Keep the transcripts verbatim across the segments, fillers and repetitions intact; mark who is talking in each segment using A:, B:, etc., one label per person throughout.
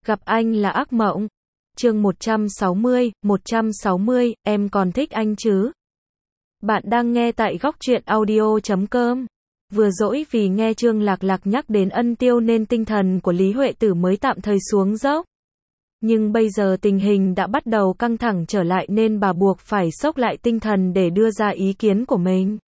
A: Gặp anh là ác mộng. Chương một trăm sáu mươi, một trăm sáu mươi, em còn thích anh chứ? Bạn đang nghe tại góc truyện audio chấm com. Vừa dỗi vì nghe Trương Lạc Lạc nhắc đến Ân Tiêu nên tinh thần của Lý Huệ Tử mới tạm thời xuống dốc. Nhưng bây giờ tình hình đã bắt đầu căng thẳng trở lại nên bà buộc phải xốc lại tinh thần để đưa ra ý kiến của mình.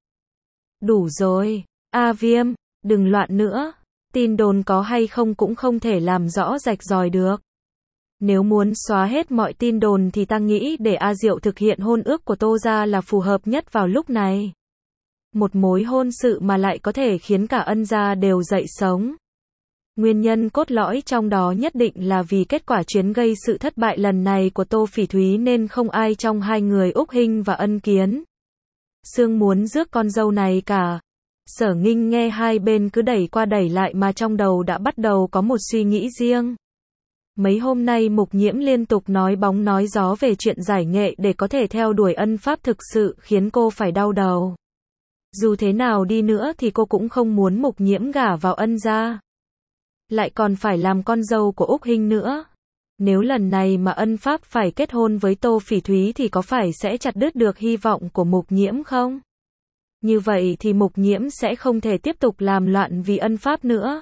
A: Đủ rồi, A Viêm, đừng loạn nữa. Tin đồn có hay không cũng không thể làm rõ rạch ròi được. Nếu muốn xóa hết mọi tin đồn thì ta nghĩ để A Diệu thực hiện hôn ước của Tô gia là phù hợp nhất vào lúc này. Một mối hôn sự mà lại có thể khiến cả Ân gia đều dậy sống. Nguyên nhân cốt lõi trong đó nhất định là vì kết quả chuyến gây sự thất bại lần này của Tô Phỉ Thúy nên không ai trong hai người Úc Hinh và Ân Kiến Sương muốn rước con dâu này cả. Sở Nghinh nghe hai bên cứ đẩy qua đẩy lại mà trong đầu đã bắt đầu có một suy nghĩ riêng. Mấy hôm nay Mục Nhiễm liên tục nói bóng nói gió về chuyện giải nghệ để có thể theo đuổi ân pháp thực sự khiến cô phải đau đầu. Dù thế nào đi nữa thì cô cũng không muốn Mục Nhiễm gả vào Ân gia. Lại còn phải làm con dâu của Úc Hinh nữa. Nếu lần này mà Ân pháp phải kết hôn với Tô Phỉ Thúy thì có phải sẽ chặt đứt được hy vọng của Mục Nhiễm không? Như vậy thì Mục Nhiễm sẽ không thể tiếp tục làm loạn vì Ân pháp nữa.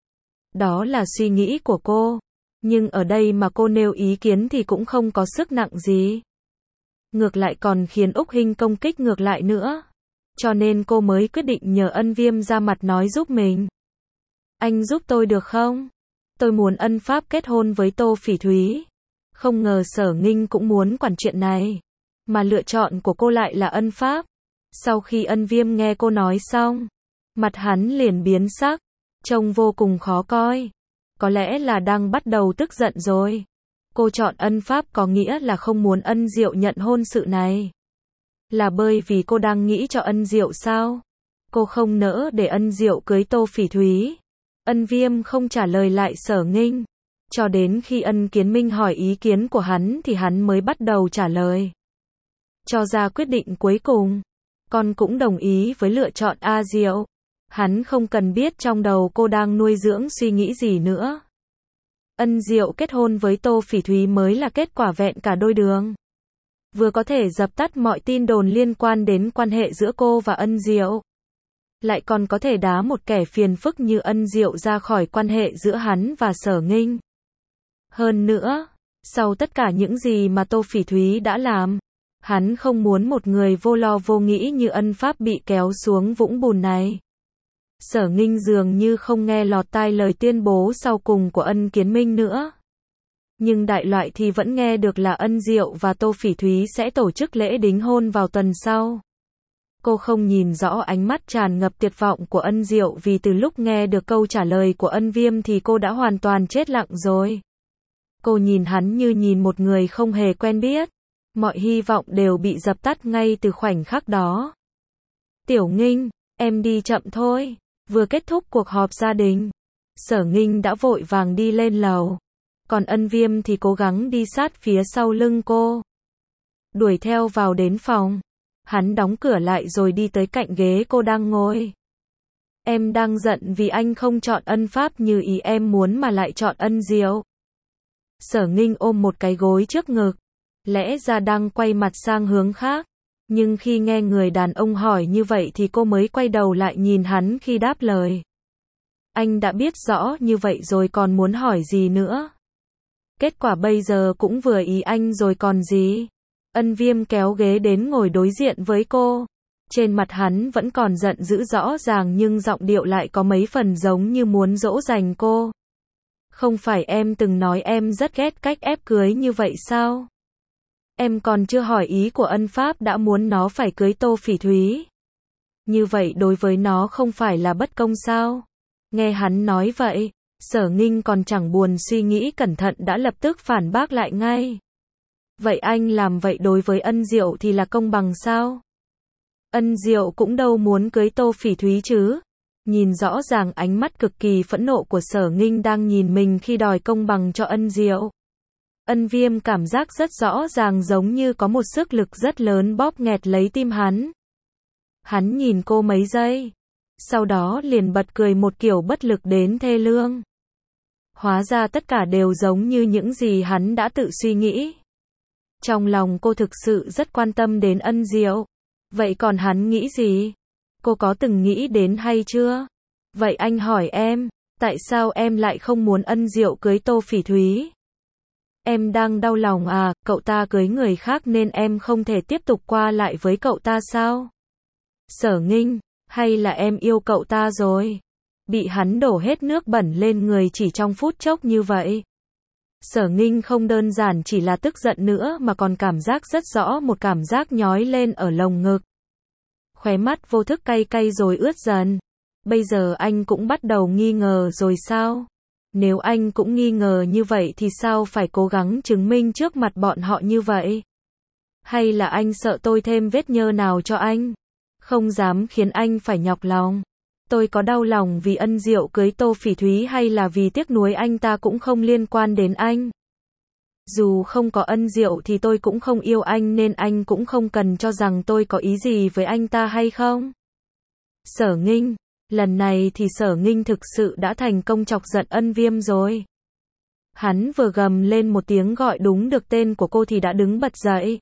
A: Đó là suy nghĩ của cô. Nhưng ở đây mà cô nêu ý kiến thì cũng không có sức nặng gì. Ngược lại còn khiến Úc Hinh công kích ngược lại nữa. Cho nên cô mới quyết định nhờ Ân Viêm ra mặt nói giúp mình. Anh giúp tôi được không? Tôi muốn Ân pháp kết hôn với Tô Phỉ Thúy. Không ngờ Sở Nghinh cũng muốn quản chuyện này. Mà lựa chọn của cô lại là Ân pháp. Sau khi Ân Viêm nghe cô nói xong, mặt hắn liền biến sắc, trông vô cùng khó coi. Có lẽ là đang bắt đầu tức giận rồi. Cô chọn Ân pháp có nghĩa là không muốn Ân Diệu nhận hôn sự này. Là bởi vì cô đang nghĩ cho Ân Diệu sao? Cô không nỡ để Ân Diệu cưới Tô Phỉ Thúy. Ân Viêm không trả lời lại Sở Nghinh. Cho đến khi Ân Kiến Minh hỏi ý kiến của hắn thì hắn mới bắt đầu trả lời. Cho ra quyết định cuối cùng. Con cũng đồng ý với lựa chọn A Diệu. Hắn không cần biết trong đầu cô đang nuôi dưỡng suy nghĩ gì nữa. Ân Diệu kết hôn với Tô Phỉ Thúy mới là kết quả vẹn cả đôi đường. Vừa có thể dập tắt mọi tin đồn liên quan đến quan hệ giữa cô và Ân Diệu. Lại còn có thể đá một kẻ phiền phức như Ân Diệu ra khỏi quan hệ giữa hắn và Sở Nghinh. Hơn nữa, sau tất cả những gì mà Tô Phỉ Thúy đã làm, hắn không muốn một người vô lo vô nghĩ như Ân pháp bị kéo xuống vũng bùn này. Sở Nghinh dường như không nghe lọt tai lời tuyên bố sau cùng của Ân Kiến Minh nữa. Nhưng đại loại thì vẫn nghe được là Ân Diệu và Tô Phỉ Thúy sẽ tổ chức lễ đính hôn vào tuần sau. Cô không nhìn rõ ánh mắt tràn ngập tuyệt vọng của Ân Diệu vì từ lúc nghe được câu trả lời của Ân Viêm thì cô đã hoàn toàn chết lặng rồi. Cô nhìn hắn như nhìn một người không hề quen biết. Mọi hy vọng đều bị dập tắt ngay từ khoảnh khắc đó. Tiểu Nghinh, em đi chậm thôi. Vừa kết thúc cuộc họp gia đình, Sở Nghinh đã vội vàng đi lên lầu. Còn Ân Viêm thì cố gắng đi sát phía sau lưng cô. Đuổi theo vào đến phòng. Hắn đóng cửa lại rồi đi tới cạnh ghế cô đang ngồi. Em đang giận vì anh không chọn Ân pháp như ý em muốn mà lại chọn Ân Diệu. Sở Nghinh ôm một cái gối trước ngực. Lẽ ra đang quay mặt sang hướng khác. Nhưng khi nghe người đàn ông hỏi như vậy thì cô mới quay đầu lại nhìn hắn khi đáp lời. Anh đã biết rõ như vậy rồi còn muốn hỏi gì nữa. Kết quả bây giờ cũng vừa ý anh rồi còn gì. Ân Viêm kéo ghế đến ngồi đối diện với cô. Trên mặt hắn vẫn còn giận dữ rõ ràng nhưng giọng điệu lại có mấy phần giống như muốn dỗ dành cô. Không phải em từng nói em rất ghét cách ép cưới như vậy sao? Em còn chưa hỏi ý của Ân pháp đã muốn nó phải cưới Tô Phỉ Thúy. Như vậy đối với nó không phải là bất công sao? Nghe hắn nói vậy, Sở Nghinh còn chẳng buồn suy nghĩ cẩn thận đã lập tức phản bác lại ngay. Vậy anh làm vậy đối với Ân Diệu thì là công bằng sao? Ân Diệu cũng đâu muốn cưới Tô Phỉ Thúy chứ? Nhìn rõ ràng ánh mắt cực kỳ phẫn nộ của Sở Nghinh đang nhìn mình khi đòi công bằng cho Ân Diệu. Ân Viêm cảm giác rất rõ ràng giống như có một sức lực rất lớn bóp nghẹt lấy tim hắn. Hắn nhìn cô mấy giây. Sau đó liền bật cười một kiểu bất lực đến thê lương. Hóa ra tất cả đều giống như những gì hắn đã tự suy nghĩ. Trong lòng cô thực sự rất quan tâm đến Ân Diệu. Vậy còn hắn nghĩ gì? Cô có từng nghĩ đến hay chưa? Vậy anh hỏi em, tại sao em lại không muốn Ân Diệu cưới Tô Phỉ Thúy? Em đang đau lòng à, cậu ta cưới người khác nên em không thể tiếp tục qua lại với cậu ta sao? Sở Nghinh, hay là em yêu cậu ta rồi? Bị hắn đổ hết nước bẩn lên người chỉ trong phút chốc như vậy. Sở Nghinh không đơn giản chỉ là tức giận nữa mà còn cảm giác rất rõ một cảm giác nhói lên ở lồng ngực. Khóe mắt vô thức cay cay rồi ướt dần. Bây giờ anh cũng bắt đầu nghi ngờ rồi sao? Nếu anh cũng nghi ngờ như vậy thì sao phải cố gắng chứng minh trước mặt bọn họ như vậy? Hay là anh sợ tôi thêm vết nhơ nào cho anh? Không dám khiến anh phải nhọc lòng. Tôi có đau lòng vì Ân Diệu cưới Tô Phỉ Thúy hay là vì tiếc nuối anh ta cũng không liên quan đến anh. Dù không có Ân Diệu thì tôi cũng không yêu anh nên anh cũng không cần cho rằng tôi có ý gì với anh ta hay không? Sở Nghinh, lần này thì Sở Nghinh thực sự đã thành công chọc giận Ân Viêm rồi. Hắn vừa gầm lên một tiếng gọi đúng được tên của cô thì đã đứng bật dậy.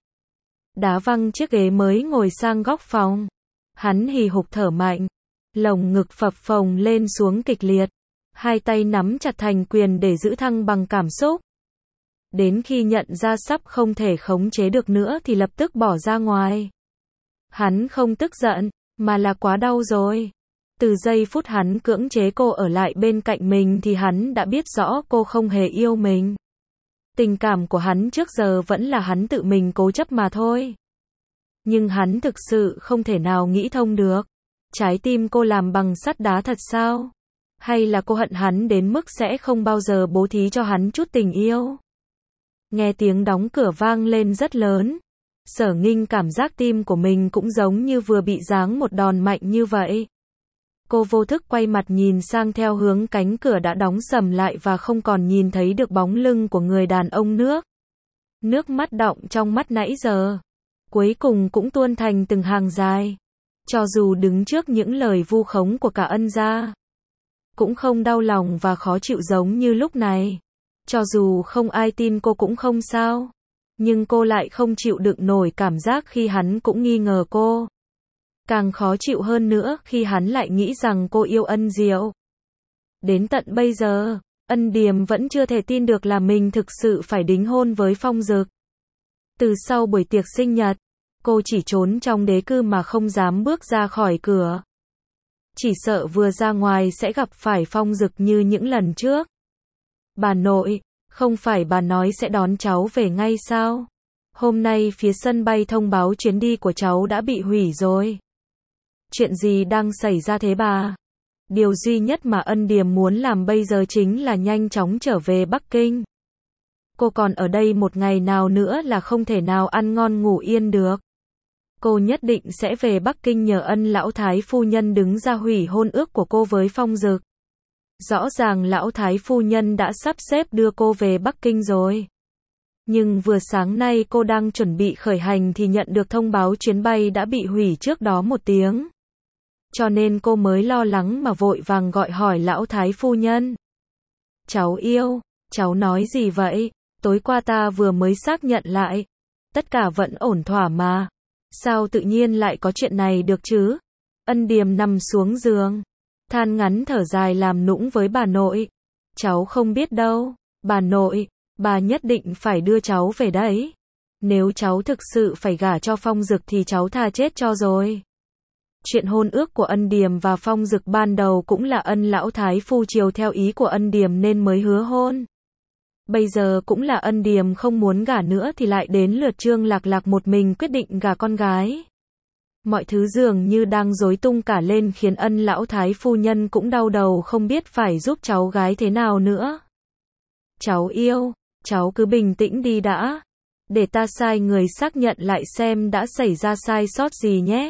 A: Đá văng chiếc ghế mới ngồi sang góc phòng. Hắn hì hục thở mạnh. Lồng ngực phập phồng lên xuống kịch liệt. Hai tay nắm chặt thành quyền để giữ thăng bằng cảm xúc. Đến khi nhận ra sắp không thể khống chế được nữa thì lập tức bỏ ra ngoài. Hắn không tức giận, mà là quá đau rồi. Từ giây phút hắn cưỡng chế cô ở lại bên cạnh mình thì hắn đã biết rõ cô không hề yêu mình. Tình cảm của hắn trước giờ vẫn là hắn tự mình cố chấp mà thôi. Nhưng hắn thực sự không thể nào nghĩ thông được. Trái tim cô làm bằng sắt đá thật sao? Hay là cô hận hắn đến mức sẽ không bao giờ bố thí cho hắn chút tình yêu? Nghe tiếng đóng cửa vang lên rất lớn. Sở Nghinh cảm giác tim của mình cũng giống như vừa bị giáng một đòn mạnh như vậy. Cô vô thức quay mặt nhìn sang theo hướng cánh cửa đã đóng sầm lại và không còn nhìn thấy được bóng lưng của người đàn ông nước. Nước mắt đọng trong mắt nãy giờ. Cuối cùng cũng tuôn thành từng hàng dài. Cho dù đứng trước những lời vu khống của cả Ân gia, cũng không đau lòng và khó chịu giống như lúc này. Cho dù không ai tin cô cũng không sao. Nhưng cô lại không chịu đựng nổi cảm giác khi hắn cũng nghi ngờ cô. Càng khó chịu hơn nữa khi hắn lại nghĩ rằng cô yêu Ân Diệu. Đến tận bây giờ, Ân Điềm vẫn chưa thể tin được là mình thực sự phải đính hôn với Phong Dực. Từ sau buổi tiệc sinh nhật, cô chỉ trốn trong đế cư mà không dám bước ra khỏi cửa. Chỉ sợ vừa ra ngoài sẽ gặp phải Phong Dực như những lần trước. Bà nội, không phải bà nói sẽ đón cháu về ngay sao? Hôm nay phía sân bay thông báo chuyến đi của cháu đã bị hủy rồi. Chuyện gì đang xảy ra thế bà? Điều duy nhất mà Ân Điềm muốn làm bây giờ chính là nhanh chóng trở về Bắc Kinh. Cô còn ở đây một ngày nào nữa là không thể nào ăn ngon ngủ yên được. Cô nhất định sẽ về Bắc Kinh nhờ Ân lão thái phu nhân đứng ra hủy hôn ước của cô với Phong Dực. Rõ ràng lão thái phu nhân đã sắp xếp đưa cô về Bắc Kinh rồi. Nhưng vừa sáng nay cô đang chuẩn bị khởi hành thì nhận được thông báo chuyến bay đã bị hủy trước đó một tiếng. Cho nên cô mới lo lắng mà vội vàng gọi hỏi lão thái phu nhân. Cháu yêu, cháu nói gì vậy? Tối qua ta vừa mới xác nhận lại. Tất cả vẫn ổn thỏa mà. Sao tự nhiên lại có chuyện này được chứ? Ân Điềm nằm xuống giường. Than ngắn thở dài làm nũng với bà nội. Cháu không biết đâu. Bà nội, bà nhất định phải đưa cháu về đấy. Nếu cháu thực sự phải gả cho Phong Dực thì cháu thà chết cho rồi. Chuyện hôn ước của Ân Điềm và Phong Dực ban đầu cũng là Ân lão thái phu chiều theo ý của Ân Điềm nên mới hứa hôn. Bây giờ cũng là Ân Điềm không muốn gả nữa thì lại đến lượt Trương Lạc Lạc một mình quyết định gả con gái. Mọi thứ dường như đang rối tung cả lên khiến Ân lão thái phu nhân cũng đau đầu không biết phải giúp cháu gái thế nào nữa. Cháu yêu, cháu cứ bình tĩnh đi đã. Để ta sai người xác nhận lại xem đã xảy ra sai sót gì nhé.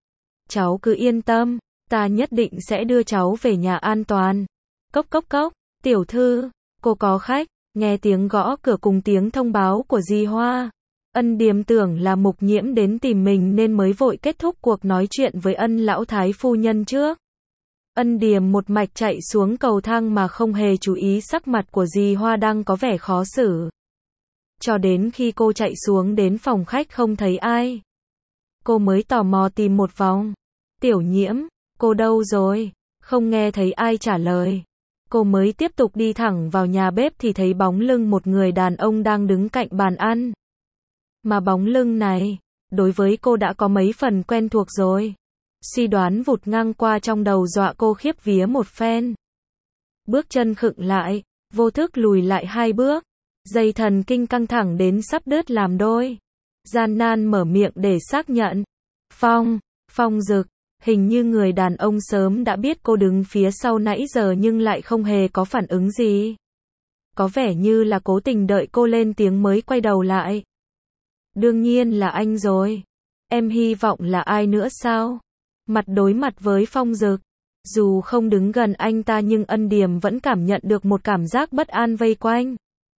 A: Cháu cứ yên tâm, ta nhất định sẽ đưa cháu về nhà an toàn. Cốc cốc cốc, tiểu thư, cô có khách. Nghe tiếng gõ cửa cùng tiếng thông báo của Di Hoa. Ân Điềm tưởng là Mục Nhiễm đến tìm mình nên mới vội kết thúc cuộc nói chuyện với Ân lão thái phu nhân trước. Ân Điềm một mạch chạy xuống cầu thang mà không hề chú ý sắc mặt của dì Hoa đang có vẻ khó xử. Cho đến khi cô chạy xuống đến phòng khách không thấy ai, cô mới tò mò tìm một vòng. Tiểu Nhiễm, cô đâu rồi? Không nghe thấy ai trả lời. Cô mới tiếp tục đi thẳng vào nhà bếp thì thấy bóng lưng một người đàn ông đang đứng cạnh bàn ăn. Mà bóng lưng này, đối với cô đã có mấy phần quen thuộc rồi. Suy đoán vụt ngang qua trong đầu dọa cô khiếp vía một phen. Bước chân khựng lại, vô thức lùi lại hai bước. Dây thần kinh căng thẳng đến sắp đứt làm đôi. Gian nan mở miệng để xác nhận. Phong, Phong Dực. Hình như người đàn ông sớm đã biết cô đứng phía sau nãy giờ nhưng lại không hề có phản ứng gì. Có vẻ như là cố tình đợi cô lên tiếng mới quay đầu lại. Đương nhiên là anh rồi. Em hy vọng là ai nữa sao? Mặt đối mặt với Phong Dực. Dù không đứng gần anh ta nhưng Ân Điềm vẫn cảm nhận được một cảm giác bất an vây quanh.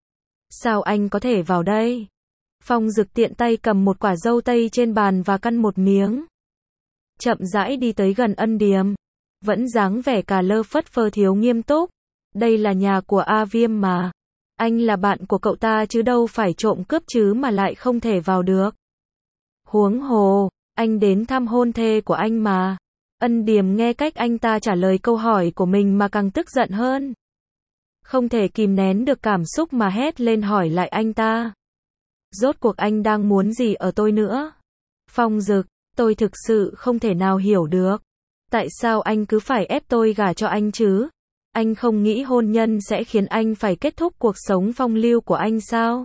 A: Sao anh có thể vào đây? Phong Dực tiện tay cầm một quả dâu tây trên bàn và căn một miếng. Chậm rãi đi tới gần Ân Điềm. Vẫn dáng vẻ cà lơ phất phơ thiếu nghiêm túc. Đây là nhà của A Viêm mà. Anh là bạn của cậu ta chứ đâu phải trộm cướp chứ mà lại không thể vào được. Huống hồ, anh đến thăm hôn thê của anh mà. Ân Điềm nghe cách anh ta trả lời câu hỏi của mình mà càng tức giận hơn. Không thể kìm nén được cảm xúc mà hét lên hỏi lại anh ta. Rốt cuộc anh đang muốn gì ở tôi nữa? Phong Dực, tôi thực sự không thể nào hiểu được. Tại sao anh cứ phải ép tôi gả cho anh chứ? Anh không nghĩ hôn nhân sẽ khiến anh phải kết thúc cuộc sống phong lưu của anh sao?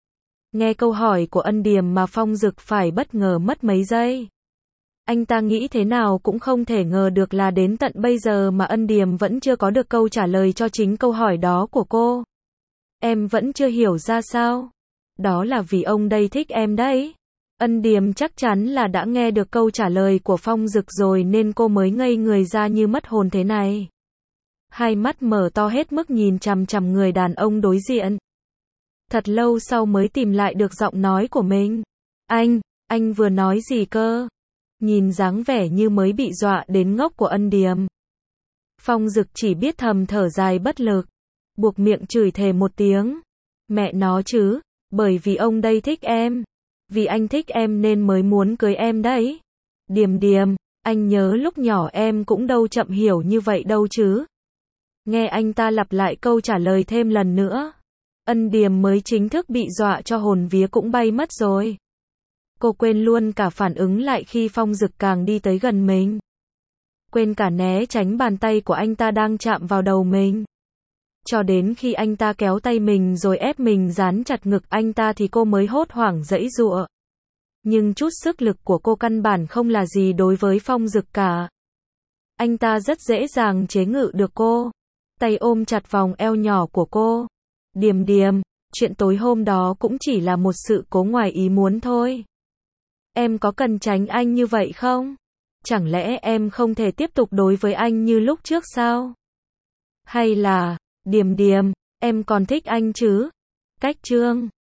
A: Nghe câu hỏi của Ân Điềm mà Phong Dực phải bất ngờ mất mấy giây. Anh ta nghĩ thế nào cũng không thể ngờ được là đến tận bây giờ mà Ân Điềm vẫn chưa có được câu trả lời cho chính câu hỏi đó của cô. Em vẫn chưa hiểu ra sao? Đó là vì ông đây thích em đấy. Ân Điềm chắc chắn là đã nghe được câu trả lời của Phong Dực rồi nên cô mới ngây người ra như mất hồn thế này. Hai mắt mở to hết mức nhìn chằm chằm người đàn ông đối diện. Thật lâu sau mới tìm lại được giọng nói của mình. Anh, anh vừa nói gì cơ? Nhìn dáng vẻ như mới bị dọa đến ngốc của Ân Điềm. Phong Dực chỉ biết thầm thở dài bất lực. Buộc miệng chửi thề một tiếng. Mẹ nó chứ, bởi vì ông đây thích em. Vì anh thích em nên mới muốn cưới em đấy. Điềm Điềm, anh nhớ lúc nhỏ em cũng đâu chậm hiểu như vậy đâu chứ. Nghe anh ta lặp lại câu trả lời thêm lần nữa. Ân Điềm mới chính thức bị dọa cho hồn vía cũng bay mất rồi. Cô quên luôn cả phản ứng lại khi Phong Dực càng đi tới gần mình. Quên cả né tránh bàn tay của anh ta đang chạm vào đầu mình. Cho đến khi anh ta kéo tay mình rồi ép mình dán chặt ngực anh ta thì cô mới hốt hoảng giãy giụa. Nhưng chút sức lực của cô căn bản không là gì đối với Phong Dực cả. Anh ta rất dễ dàng chế ngự được cô. Tay ôm chặt vòng eo nhỏ của cô. Điềm Điềm, chuyện tối hôm đó cũng chỉ là một sự cố ngoài ý muốn thôi. Em có cần tránh anh như vậy không? Chẳng lẽ em không thể tiếp tục đối với anh như lúc trước sao? Hay là, Điềm Điềm, em còn thích anh chứ? Cách chương